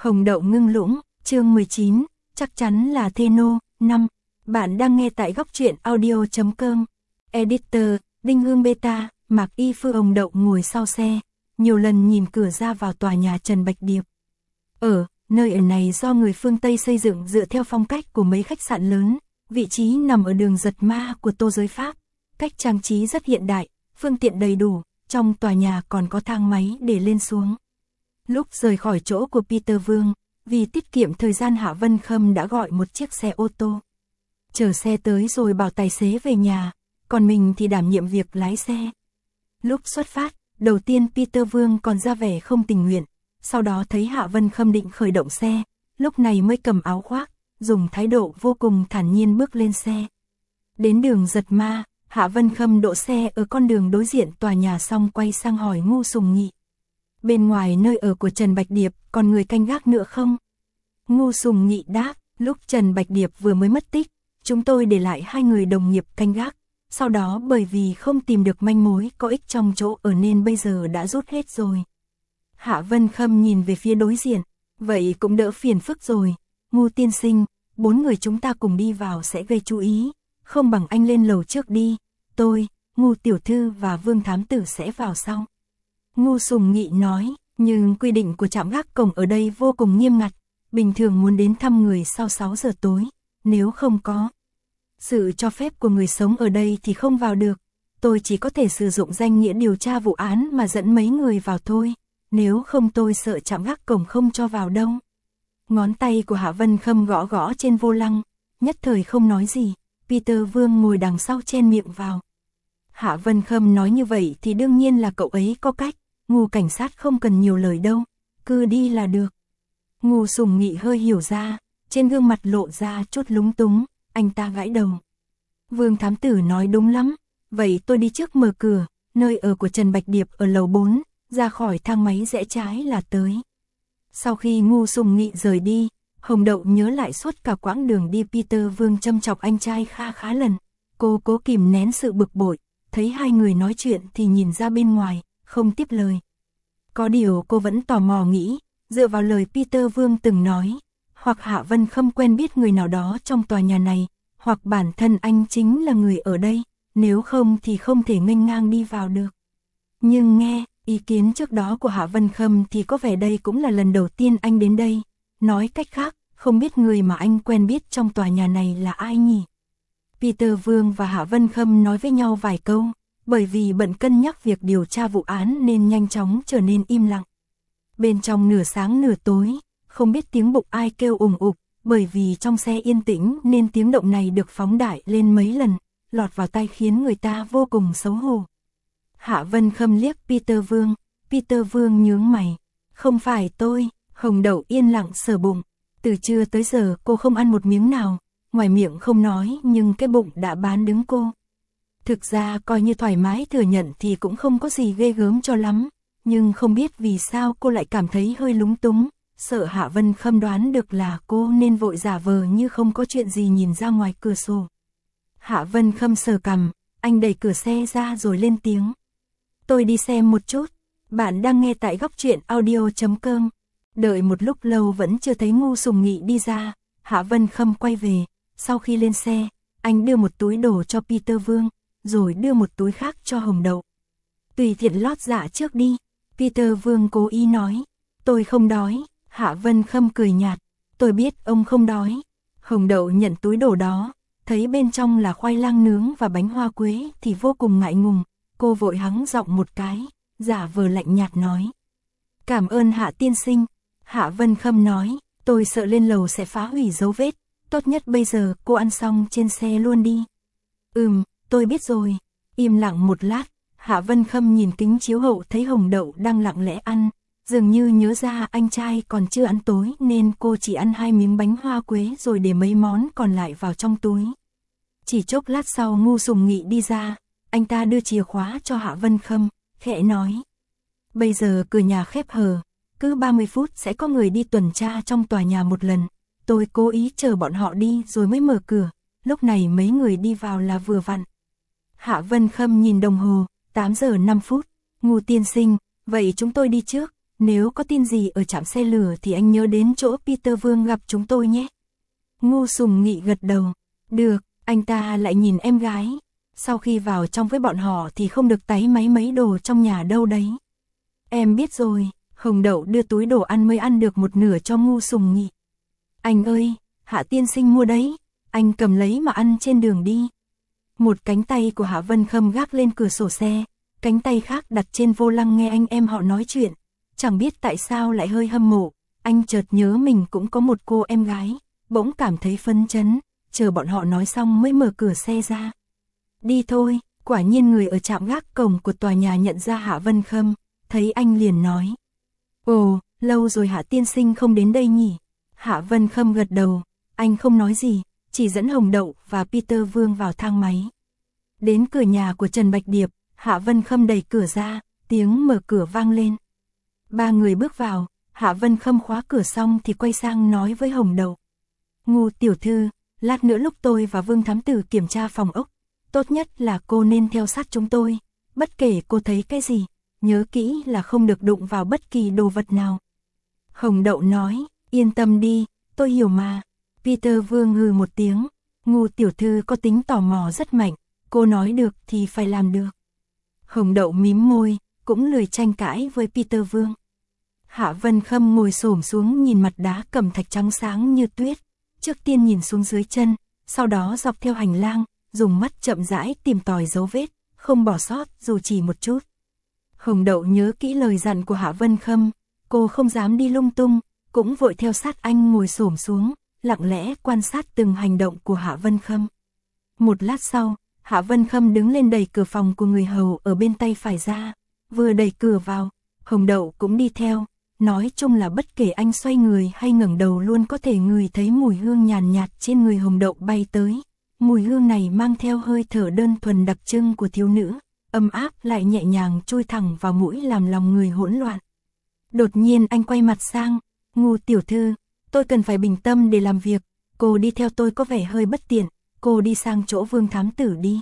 Hồng Đậu ngưng lũng, chương 19, chắc chắn là Theno, 5. Bạn đang nghe tại góc truyện audio.com. Editor, Đinh Hương Beta, Mạc Y Phương. Hồng Đậu ngồi sau xe, nhiều lần nhìn cửa ra vào tòa nhà Trần Bạch Điệp. Nơi ở này do người phương Tây xây dựng dựa theo phong cách của mấy khách sạn lớn, vị trí nằm ở đường Giật Ma của Tô Giới Pháp. Cách trang trí rất hiện đại, phương tiện đầy đủ, trong tòa nhà còn có thang máy để lên xuống. Lúc rời khỏi chỗ của Peter Vương, vì tiết kiệm thời gian Hạ Vân Khâm đã gọi một chiếc xe ô tô. Chờ xe tới rồi bảo tài xế về nhà, còn mình thì đảm nhiệm việc lái xe. Lúc xuất phát, đầu tiên Peter Vương còn ra vẻ không tình nguyện, sau đó thấy Hạ Vân Khâm định khởi động xe, lúc này mới cầm áo khoác, dùng thái độ vô cùng thản nhiên bước lên xe. Đến đường Giật Ma, Hạ Vân Khâm đỗ xe ở con đường đối diện tòa nhà xong quay sang hỏi Ngu Sùng Nghị. Bên ngoài nơi ở của Trần Bạch Điệp còn người canh gác nữa không? Ngu Sùng Nghị đáp, lúc Trần Bạch Điệp vừa mới mất tích, chúng tôi để lại 2 người đồng nghiệp canh gác, sau đó bởi vì không tìm được manh mối có ích trong chỗ ở nên bây giờ đã rút hết rồi. Hạ Vân Khâm nhìn về phía đối diện, vậy cũng đỡ phiền phức rồi, Ngu tiên sinh, 4 người chúng ta cùng đi vào sẽ gây chú ý, không bằng anh lên lầu trước đi, tôi, Ngu tiểu thư và Vương thám tử sẽ vào sau. Ngu Sùng Nghị nói, nhưng quy định của trạm gác cổng ở đây vô cùng nghiêm ngặt, bình thường muốn đến thăm người sau 6 giờ tối, nếu không có sự cho phép của người sống ở đây thì không vào được, tôi chỉ có thể sử dụng danh nghĩa điều tra vụ án mà dẫn mấy người vào thôi, nếu không tôi sợ trạm gác cổng không cho vào đâu. Ngón tay của Hạ Vân Khâm gõ gõ trên vô lăng, nhất thời không nói gì, Peter Vương ngồi đằng sau chen miệng vào. Hạ Vân Khâm nói như vậy thì đương nhiên là cậu ấy có cách, Ngu cảnh sát không cần nhiều lời đâu, cứ đi là được. Ngu Sùng Nghị hơi hiểu ra, trên gương mặt lộ ra chút lúng túng, anh ta gãi đầu. Vương thám tử nói đúng lắm, vậy tôi đi trước mở cửa, nơi ở của Trần Bạch Điệp ở lầu 4, ra khỏi thang máy rẽ trái là tới. Sau khi Ngu Sùng Nghị rời đi, Hồng Đậu nhớ lại suốt cả quãng đường đi Peter Vương châm chọc anh trai khá lần, cô cố kìm nén sự bực bội, thấy 2 người nói chuyện thì nhìn ra bên ngoài, không tiếp lời. Có điều cô vẫn tò mò nghĩ, dựa vào lời Peter Vương từng nói, hoặc Hạ Vân Khâm quen biết người nào đó trong tòa nhà này, hoặc bản thân anh chính là người ở đây, nếu không thì không thể nghênh ngang đi vào được. Nhưng nghe ý kiến trước đó của Hạ Vân Khâm thì có vẻ đây cũng là lần đầu tiên anh đến đây, nói cách khác, không biết người mà anh quen biết trong tòa nhà này là ai nhỉ? Peter Vương và Hạ Vân Khâm nói với nhau vài câu, bởi vì bận cân nhắc việc điều tra vụ án nên nhanh chóng trở nên im lặng. Bên trong nửa sáng nửa tối, không biết tiếng bụng ai kêu ùng ục, bởi vì trong xe yên tĩnh nên tiếng động này được phóng đại lên mấy lần, lọt vào tai khiến người ta vô cùng xấu hổ. Hạ Vân Khâm liếc Peter Vương nhướng mày, không phải tôi. Hồng Đậu yên lặng sờ bụng, từ trưa tới giờ cô không ăn một miếng nào, ngoài miệng không nói nhưng cái bụng đã bán đứng cô. Thực ra coi như thoải mái thừa nhận thì cũng không có gì ghê gớm cho lắm, nhưng không biết vì sao cô lại cảm thấy hơi lúng túng, sợ Hạ Vân Khâm đoán được là cô nên vội giả vờ như không có chuyện gì nhìn ra ngoài cửa sổ. Hạ Vân Khâm sờ cằm, anh đẩy cửa xe ra rồi lên tiếng. Tôi đi xem một chút, bạn đang nghe tại góc truyện audio.com. Đợi một lúc lâu vẫn chưa thấy Ngu Sùng Nghị đi ra, Hạ Vân Khâm quay về, sau khi lên xe, anh đưa một túi đồ cho Peter Vương, rồi đưa một túi khác cho Hồng Đậu. Tùy tiện lót dạ trước đi, Peter Vương cố ý nói, tôi không đói, Hạ Vân Khâm cười nhạt, tôi biết ông không đói. Hồng Đậu nhận túi đồ đó, thấy bên trong là khoai lang nướng và bánh hoa quế thì vô cùng ngại ngùng, cô vội hắng giọng một cái, giả vờ lạnh nhạt nói. Cảm ơn Hạ tiên sinh. Hạ Vân Khâm nói, tôi sợ lên lầu sẽ phá hủy dấu vết, tốt nhất bây giờ cô ăn xong trên xe luôn đi. Tôi biết rồi. Im lặng một lát, Hạ Vân Khâm nhìn kính chiếu hậu thấy Hồng Đậu đang lặng lẽ ăn, dường như nhớ ra anh trai còn chưa ăn tối nên cô chỉ ăn 2 miếng bánh hoa quế rồi để mấy món còn lại vào trong túi. Chỉ chốc lát sau Ngu Sùng Nghị đi ra, anh ta đưa chìa khóa cho Hạ Vân Khâm, khẽ nói. Bây giờ cửa nhà khép hờ, cứ 30 phút sẽ có người đi tuần tra trong tòa nhà một lần, tôi cố ý chờ bọn họ đi rồi mới mở cửa, lúc này mấy người đi vào là vừa vặn. Hạ Vân Khâm nhìn đồng hồ, 8 giờ 5 phút, Ngu tiên sinh, vậy chúng tôi đi trước, nếu có tin gì ở trạm xe lửa thì anh nhớ đến chỗ Peter Vương gặp chúng tôi nhé. Ngô Sùng Nghị gật đầu. Được, anh ta lại nhìn em gái. Sau khi vào trong với bọn họ thì không được táy máy mấy đồ trong nhà đâu đấy. Em biết rồi, Hồng Đậu đưa túi đồ ăn mới ăn được một nửa cho Ngô Sùng Nghị. Anh ơi, Hạ tiên sinh mua đấy, anh cầm lấy mà ăn trên đường đi. Một cánh tay của Hạ Vân Khâm gác lên cửa sổ xe, cánh tay khác đặt trên vô lăng nghe anh em họ nói chuyện. Chẳng biết tại sao lại hơi hâm mộ, anh chợt nhớ mình cũng có một cô em gái, bỗng cảm thấy phấn chấn, chờ bọn họ nói xong mới mở cửa xe ra. Đi thôi, quả nhiên người ở trạm gác cổng của tòa nhà nhận ra Hạ Vân Khâm, thấy anh liền nói. Ồ, lâu rồi Hạ tiên sinh không đến đây nhỉ? Hạ Vân Khâm gật đầu, anh không nói gì, chỉ dẫn Hồng Đậu và Peter Vương vào thang máy. Đến cửa nhà của Trần Bạch Điệp, Hạ Vân Khâm đẩy cửa ra, tiếng mở cửa vang lên. Ba người bước vào, Hạ Vân Khâm khóa cửa xong thì quay sang nói với Hồng Đậu. Ngô tiểu thư, lát nữa lúc tôi và Vương thám tử kiểm tra phòng ốc, tốt nhất là cô nên theo sát chúng tôi, bất kể cô thấy cái gì, nhớ kỹ là không được đụng vào bất kỳ đồ vật nào. Hồng Đậu nói, yên tâm đi, tôi hiểu mà. Peter Vương hừ một tiếng, Ngô tiểu thư có tính tò mò rất mạnh, cô nói được thì phải làm được. Hồng Đậu mím môi, cũng lười tranh cãi với Peter Vương. Hạ Vân Khâm ngồi xổm xuống nhìn mặt đá cẩm thạch trắng sáng như tuyết, trước tiên nhìn xuống dưới chân, sau đó dọc theo hành lang, dùng mắt chậm rãi tìm tòi dấu vết, không bỏ sót dù chỉ một chút. Hồng Đậu nhớ kỹ lời dặn của Hạ Vân Khâm, cô không dám đi lung tung, cũng vội theo sát anh ngồi xổm xuống, lặng lẽ quan sát từng hành động của Hạ Vân Khâm. Một lát sau, Hạ Vân Khâm đứng lên đẩy cửa phòng của người hầu ở bên tay phải ra, vừa đẩy cửa vào, Hồng Đậu cũng đi theo, nói chung là bất kể anh xoay người hay ngẩng đầu luôn có thể ngửi thấy mùi hương nhàn nhạt trên người Hồng Đậu bay tới. Mùi hương này mang theo hơi thở đơn thuần đặc trưng của thiếu nữ, ấm áp lại nhẹ nhàng chui thẳng vào mũi làm lòng người hỗn loạn. Đột nhiên anh quay mặt sang, Ngô tiểu thư, tôi cần phải bình tâm để làm việc, cô đi theo tôi có vẻ hơi bất tiện, cô đi sang chỗ Vương thám tử đi.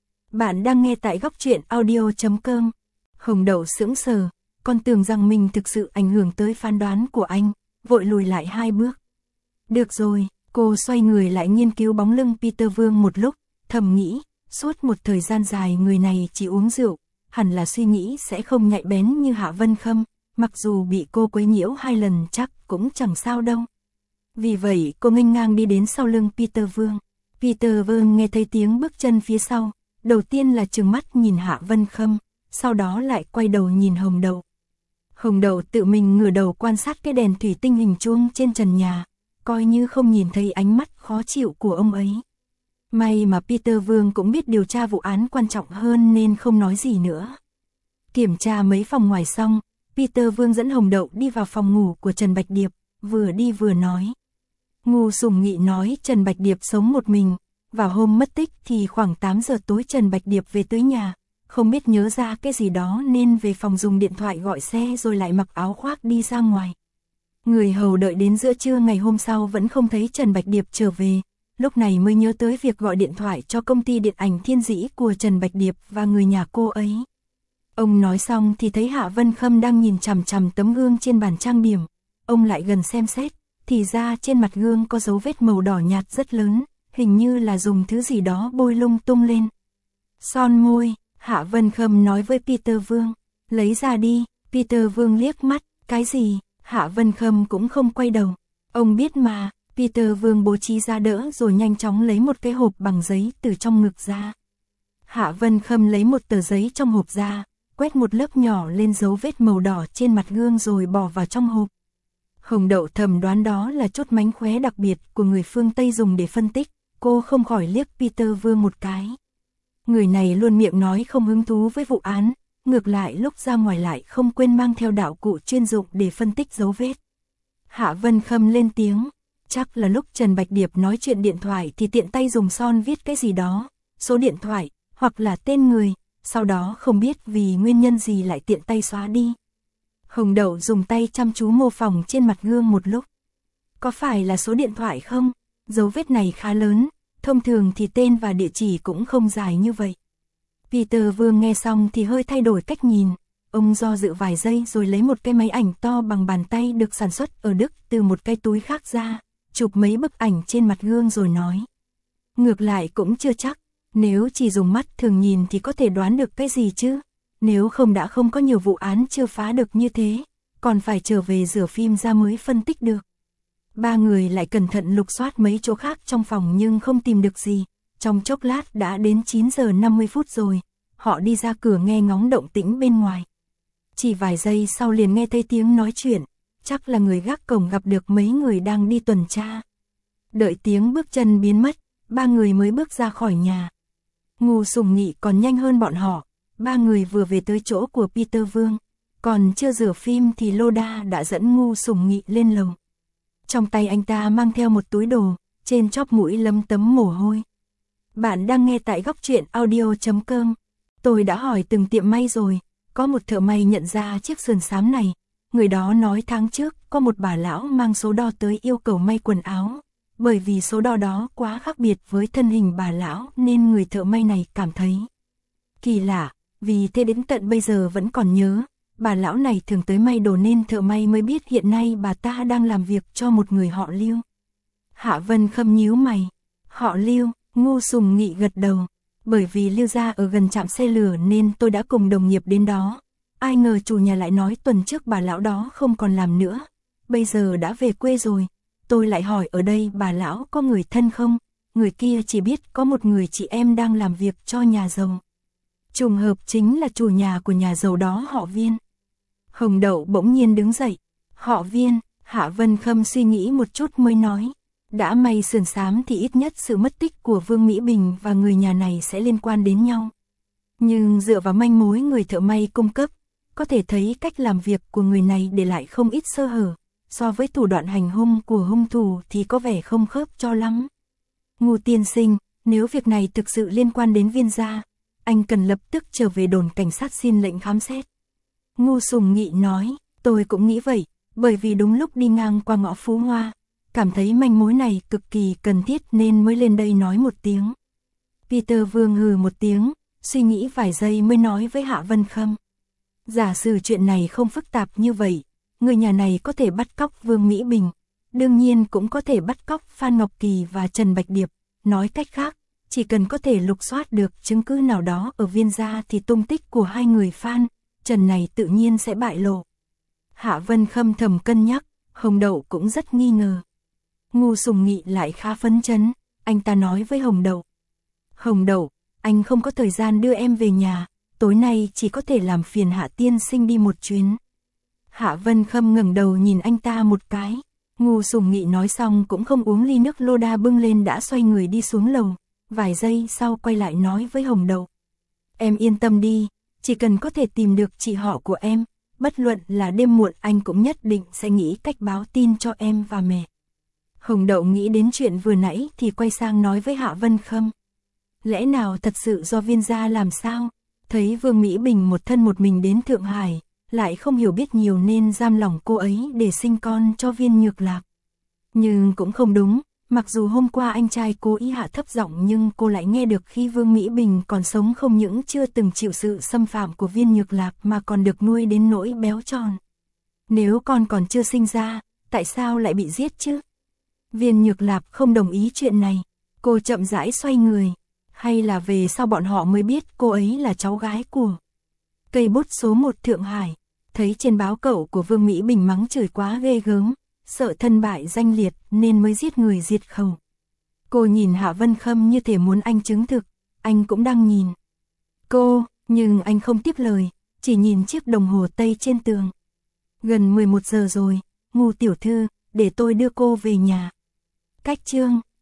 Bạn đang nghe tại góc truyện audio.com. Hồng Đậu sững sờ, còn tưởng rằng mình thực sự ảnh hưởng tới phán đoán của anh, vội lùi lại 2 bước. Được rồi, cô xoay người lại nghiên cứu bóng lưng Peter Vương một lúc, thầm nghĩ, suốt một thời gian dài người này chỉ uống rượu, hẳn là suy nghĩ sẽ không nhạy bén như Hạ Vân Khâm, mặc dù bị cô quấy nhiễu 2 lần chắc cũng chẳng sao đâu. Vì vậy cô nghênh ngang đi đến sau lưng Peter Vương. Peter Vương nghe thấy tiếng bước chân phía sau, đầu tiên là trừng mắt nhìn Hạ Vân Khâm, sau đó lại quay đầu nhìn Hồng Đậu. Hồng Đậu tự mình ngửa đầu quan sát cái đèn thủy tinh hình chuông trên trần nhà, coi như không nhìn thấy ánh mắt khó chịu của ông ấy. May mà Peter Vương cũng biết điều tra vụ án quan trọng hơn nên không nói gì nữa. Kiểm tra mấy phòng ngoài xong, Peter Vương dẫn Hồng Đậu đi vào phòng ngủ của Trần Bạch Điệp, vừa đi vừa nói. Ngô Sùng Nghị nói Trần Bạch Điệp sống một mình, vào hôm mất tích thì khoảng 8 giờ tối Trần Bạch Điệp về tới nhà, không biết nhớ ra cái gì đó nên về phòng dùng điện thoại gọi xe rồi lại mặc áo khoác đi ra ngoài. Người hầu đợi đến giữa trưa ngày hôm sau vẫn không thấy Trần Bạch Điệp trở về, lúc này mới nhớ tới việc gọi điện thoại cho công ty điện ảnh Thiên Dĩ của Trần Bạch Điệp và người nhà cô ấy. Ông nói xong thì thấy Hạ Vân Khâm đang nhìn chằm chằm tấm gương trên bàn trang điểm, ông lại gần xem xét, thì ra trên mặt gương có dấu vết màu đỏ nhạt rất lớn, hình như là dùng thứ gì đó bôi lung tung lên. Son môi, Hạ Vân Khâm nói với Peter Vương, lấy ra đi. Peter Vương liếc mắt, cái gì? Hạ Vân Khâm cũng không quay đầu. Ông biết mà. Peter Vương bố trí ra đỡ rồi nhanh chóng lấy một cái hộp bằng giấy từ trong ngực ra. Hạ Vân Khâm lấy một tờ giấy trong hộp ra, quét một lớp nhỏ lên dấu vết màu đỏ trên mặt gương rồi bỏ vào trong hộp. Hồng Đậu thầm đoán đó là chút mánh khóe đặc biệt của người phương Tây dùng để phân tích, cô không khỏi liếc Peter Vương một cái. Người này luôn miệng nói không hứng thú với vụ án, ngược lại lúc ra ngoài lại không quên mang theo đạo cụ chuyên dụng để phân tích dấu vết. Hạ Vân Khâm lên tiếng, chắc là lúc Trần Bạch Điệp nói chuyện điện thoại thì tiện tay dùng son viết cái gì đó, số điện thoại, hoặc là tên người, sau đó không biết vì nguyên nhân gì lại tiện tay xóa đi. Hồng Đậu dùng tay chăm chú mô phỏng trên mặt gương một lúc. Có phải là số điện thoại không? Dấu vết này khá lớn, thông thường thì tên và địa chỉ cũng không dài như vậy. Peter Vương nghe xong thì hơi thay đổi cách nhìn, Ông do dự vài giây rồi lấy một cái máy ảnh to bằng bàn tay được sản xuất ở Đức từ một cái túi khác ra, chụp mấy bức ảnh trên mặt gương rồi nói. Ngược lại cũng chưa chắc, nếu chỉ dùng mắt thường nhìn thì có thể đoán được cái gì chứ, nếu không đã không có nhiều vụ án chưa phá được như thế, còn phải trở về rửa phim ra mới phân tích được. Ba người lại cẩn thận lục soát mấy chỗ khác trong phòng nhưng không tìm được gì, trong chốc lát đã đến 9 giờ 50 phút rồi, họ đi ra cửa nghe ngóng động tĩnh bên ngoài. Chỉ vài giây sau liền nghe thấy tiếng nói chuyện, chắc là người gác cổng gặp được mấy người đang đi tuần tra. Đợi tiếng bước chân biến mất, ba người mới bước ra khỏi nhà. Ngô Sùng Nghị còn nhanh hơn bọn họ, ba người vừa về tới chỗ của Peter Vương, còn chưa rửa phim thì Loda đã dẫn Ngô Sùng Nghị lên lầu. Trong tay anh ta mang theo một túi đồ, trên chóp mũi lấm tấm mồ hôi. Bạn đang nghe tại góc truyện audio.com. Tôi đã hỏi từng tiệm may rồi, có một thợ may nhận ra chiếc sườn xám này. Người đó nói tháng trước có một bà lão mang số đo tới yêu cầu may quần áo. Bởi vì số đo đó quá khác biệt với thân hình bà lão nên người thợ may này cảm thấy kỳ lạ, vì thế đến tận bây giờ vẫn còn nhớ. Bà lão này thường tới may đồ nên thợ may mới biết hiện nay bà ta đang làm việc cho một người họ Lưu. Hạ Vân Khâm nhíu mày. Họ Lưu, Ngô Sùng Nghị gật đầu. Bởi vì Lưu gia ở gần trạm xe lửa nên tôi đã cùng đồng nghiệp đến đó. Ai ngờ chủ nhà lại nói tuần trước bà lão đó không còn làm nữa. Bây giờ đã về quê rồi. Tôi lại hỏi ở đây bà lão có người thân không? Người kia chỉ biết có một người chị em đang làm việc cho nhà giàu. Trùng hợp chính là chủ nhà của nhà giàu đó họ Viên. Hồng Đậu bỗng nhiên đứng dậy. Họ Viên, Hạ Vân Khâm suy nghĩ một chút mới nói. Đã may sườn xám thì ít nhất sự mất tích của Vương Mỹ Bình và người nhà này sẽ liên quan đến nhau. Nhưng dựa vào manh mối người thợ may cung cấp, có thể thấy cách làm việc của người này để lại không ít sơ hở. So với thủ đoạn hành hung của hung thủ thì có vẻ không khớp cho lắm. Ngô tiên sinh, nếu việc này thực sự liên quan đến Viên gia, anh cần lập tức trở về đồn cảnh sát xin lệnh khám xét. Ngô Sùng Nghị nói, tôi cũng nghĩ vậy, bởi vì đúng lúc đi ngang qua ngõ Phú Hoa, cảm thấy manh mối này cực kỳ cần thiết nên mới lên đây nói một tiếng. Peter Vương hừ một tiếng, suy nghĩ vài giây mới nói với Hạ Vân Khâm. Giả sử chuyện này không phức tạp như vậy, người nhà này có thể bắt cóc Vương Mỹ Bình, đương nhiên cũng có thể bắt cóc Phan Ngọc Kỳ và Trần Bạch Điệp, nói cách khác, chỉ cần có thể lục soát được chứng cứ nào đó ở Viên gia thì tung tích của hai người Phan, Trần này tự nhiên sẽ bại lộ. Hạ Vân Khâm thầm cân nhắc, Hồng Đậu cũng rất nghi ngờ. Ngô Sùng Nghị lại khá phấn chấn, anh ta nói với Hồng Đậu. Hồng Đậu, anh không có thời gian đưa em về nhà, tối nay chỉ có thể làm phiền Hạ tiên sinh đi một chuyến. Hạ Vân Khâm ngẩng đầu nhìn anh ta một cái. Ngô Sùng Nghị nói xong cũng không uống ly nước Loda bưng lên đã xoay người đi xuống lầu. Vài giây sau quay lại nói với Hồng Đậu. Em yên tâm đi, chỉ cần có thể tìm được chị họ của em, bất luận là đêm muộn anh cũng nhất định sẽ nghĩ cách báo tin cho em và mẹ. Hồng Đậu nghĩ đến chuyện vừa nãy thì quay sang nói với Hạ Vân Khâm. Lẽ nào thật sự do Viên gia làm sao? Thấy Vương Mỹ Bình một thân một mình đến Thượng Hải, lại không hiểu biết nhiều nên giam lỏng cô ấy để sinh con cho Viên Nhược Lạc. Nhưng cũng không đúng, mặc dù hôm qua anh trai cố ý hạ thấp giọng nhưng cô lại nghe được khi Vương Mỹ Bình còn sống không những chưa từng chịu sự xâm phạm của Viên Nhược Lạc mà còn được nuôi đến nỗi béo tròn. Nếu con còn chưa sinh ra, tại sao lại bị giết chứ? Viên Nhược Lạc không đồng ý chuyện này, cô chậm rãi xoay người. Hay là về sau bọn họ mới biết cô ấy là cháu gái của cây bút số 1 Thượng Hải. Thấy trên báo cậu của Vương Mỹ Bình mắng chửi quá ghê gớm, sợ thân bại danh liệt nên mới giết người diệt khẩu. Cô nhìn Hạ Vân Khâm như thể muốn anh chứng thực, anh cũng đang nhìn cô, nhưng anh không tiếp lời, chỉ nhìn chiếc đồng hồ tây trên tường. Gần 11 giờ rồi, Ngô tiểu thư, để tôi đưa cô về nhà. Cách chương